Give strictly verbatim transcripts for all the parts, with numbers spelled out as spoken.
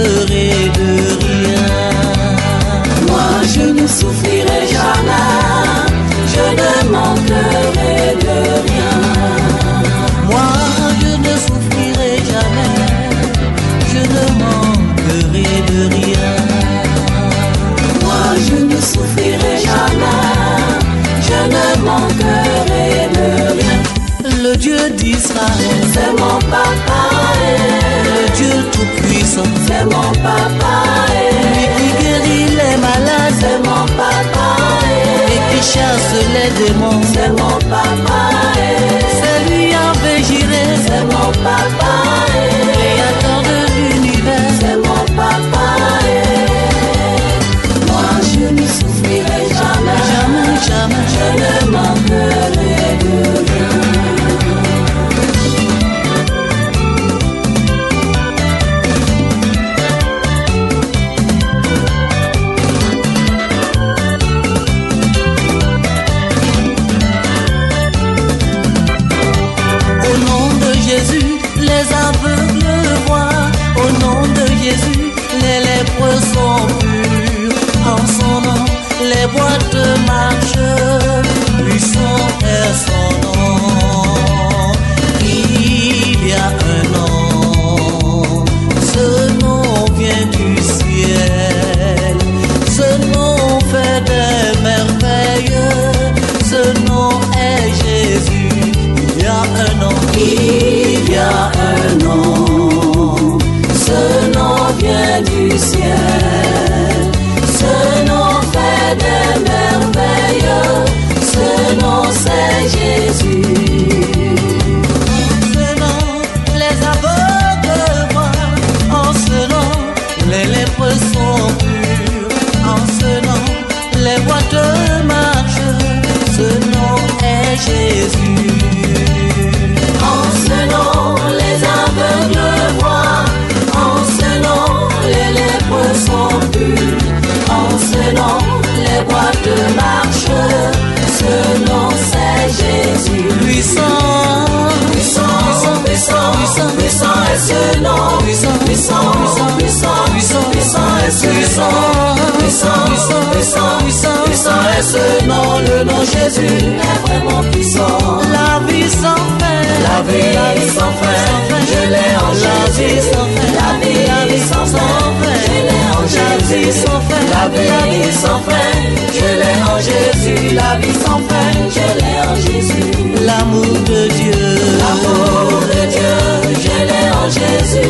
manquerai de rien. Moi je ne souffrirai jamais, je ne manquerai de rien. Moi je ne souffrirai jamais, je ne manquerai de rien. Moi je ne souffrirai jamais, je ne manquerai de rien. Le Dieu d'Israël, c'est mon papa, le Dieu tout-puissant, c'est mon papa, lui qui guérit les malades, c'est mon papa, et qui chasse les démons, c'est mon papa, c'est lui avec Jiré, c'est mon papa, créateur de l'univers, c'est mon papa. Moi je ne souffrirai jamais, jamais, jamais, je ne manquerai de rien. Jésus, les aveugles voient, au nom de Jésus, les lépreux sont purs. En son nom, les boîtes marchent, puissant est son nom. Il y a un nom, ce nom vient du ciel, ce nom fait des merveilles, ce nom est Jésus. Il y a un nom, il y a un nom, ce nom vient du ciel, ce nom fait des merveilles, ce nom c'est Jésus. En ce nom, les aveugles voient, en ce nom, les lépreux sont purs, en ce nom, les boiteux marchent, ce nom est Jésus. En ce nom, les aveugles voient, en ce nom, les lépreux sont purs, en ce nom, les boiteux marchent, ce nom c'est Jésus. Puissant, puissant, puissant, puissant, puissant est ce nom, puissant, puissant, puissant, puissant, puissant est ce nom, puissant, puissant, puissant, puissant est ce nom, le nom Jésus est vraiment puissant. La vie sans fin, la vie sans fin, je l'ai en Jésus. La vie sans fin, je l'ai en Jésus. La vie sans fin, je l'ai en Jésus. La vie sans fin, je l'ai en Jésus. L'amour de Dieu, l'amour de Dieu, je l'ai en Jésus.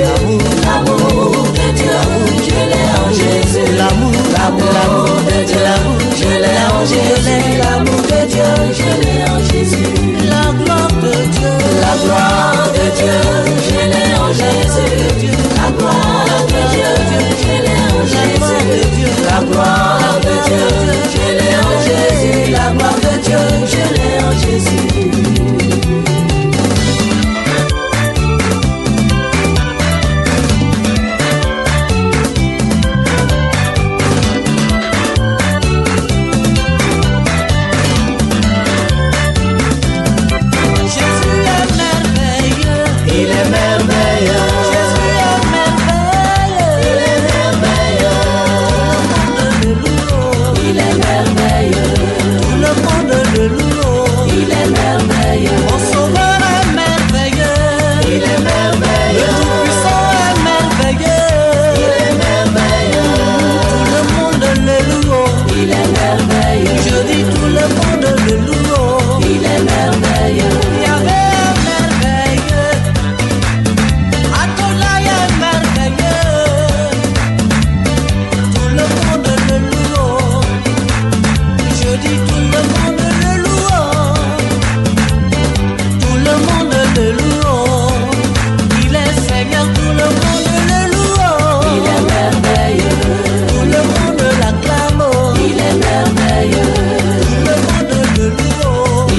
L'amour de Dieu, je l'ai en Jésus. L'amour, l'amour de Dieu, je l'ai en Jésus. L'amour de Dieu, je l'ai en Jésus. La gloire de Dieu, la gloire de Dieu, je l'ai en Jésus. La gloire de Dieu, je l'ai en Jésus. La gloire de Dieu, je l'ai en Jésus. La gloire de Dieu, je l'ai en Jésus.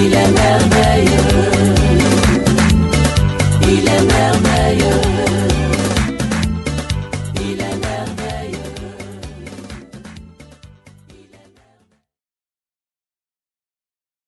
Il est merveilleux.